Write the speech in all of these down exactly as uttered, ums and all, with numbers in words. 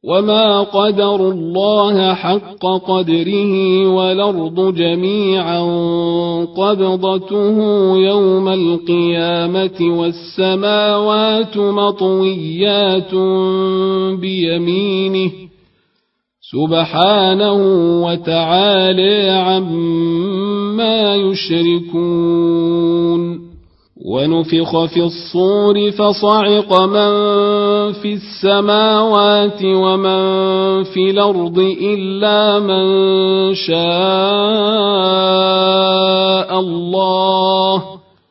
وما قدروا الله حق قدره والأرض جميعا قبضته يوم القيامة والسماوات مطويات بيمينه سبحانه وتعالى عما يشركون. ونفخ في الصور فصعق من في السماوات ومن في الأرض إلا من شاء الله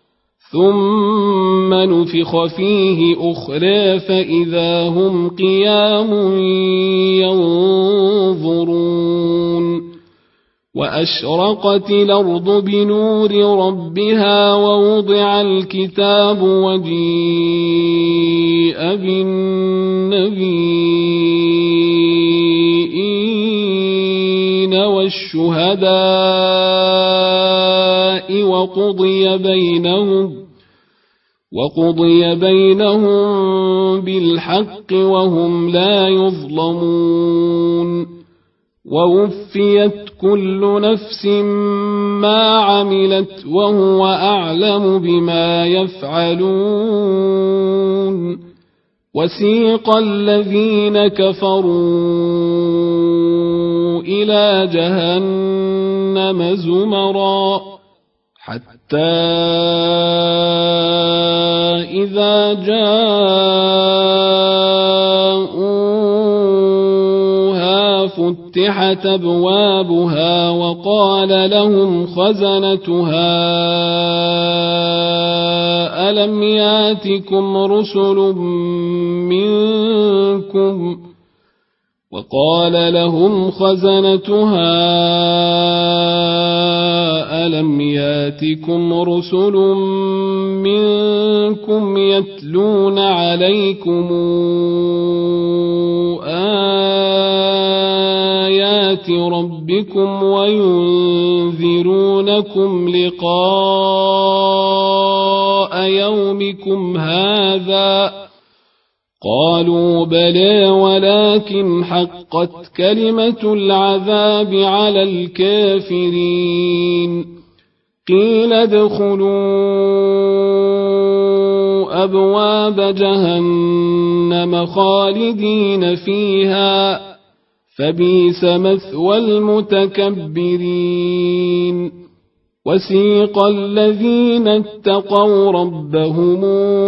ثم نفخ فيه أخرى فإذا هم قيام ينظرون. وأشرقت الأرض بنور ربها ووضع الكتاب وجيء بالنبيين والشهداء وقضي بينهم وقضي بينهم بالحق وهم لا يظلمون. ووفيت كل نفس ما عملت وهو أعلم بما يفعلون. وسيق الذين كفروا إلى جهنم زمرا حتى إذا جاءوها فتحت أبوابها وقال لهم خزنتها ألم ياتكم رسل منكم وقال لهم خزنتها ألم ياتكم رسل منكم يتلون عليكم آيات ربكم وينذرونكم لقاء يومكم هذا قالوا بلى ولكن حقت كلمة العذاب على الكافرين. قيل ادخلوا أبواب جهنم خالدين فيها فبئس مثوى المتكبرين. وسيق الذين اتقوا ربهم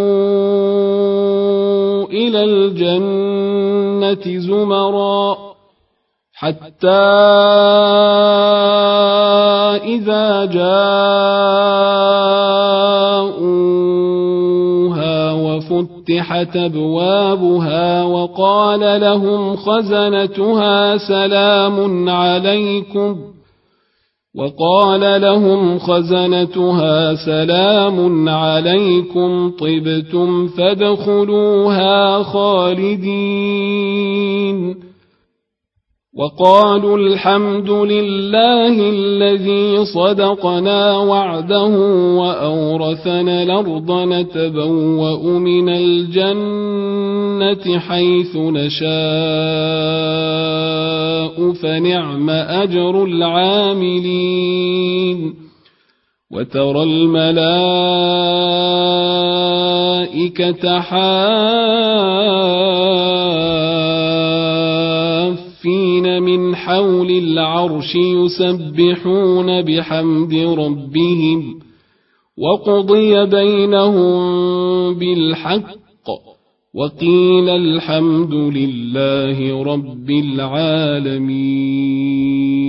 إلى الجنة زمرا حتى إذا جاءوها وفتحت أبوابها وقال لهم خزنتها سلام عليكم وقال لهم خزنتها سلام عليكم طبتم فادخلوها خالدين. وقالوا الحمد لله الذي صدقنا وعده وأورثنا الأرض نتبوأ من الجنة حيث نشاء فنعم أجر العاملين. وترى الملائكة حافين من حول العرش يسبحون بحمد ربهم وقضي بينهم بالحق وقيل الحمد لله رب العالمين.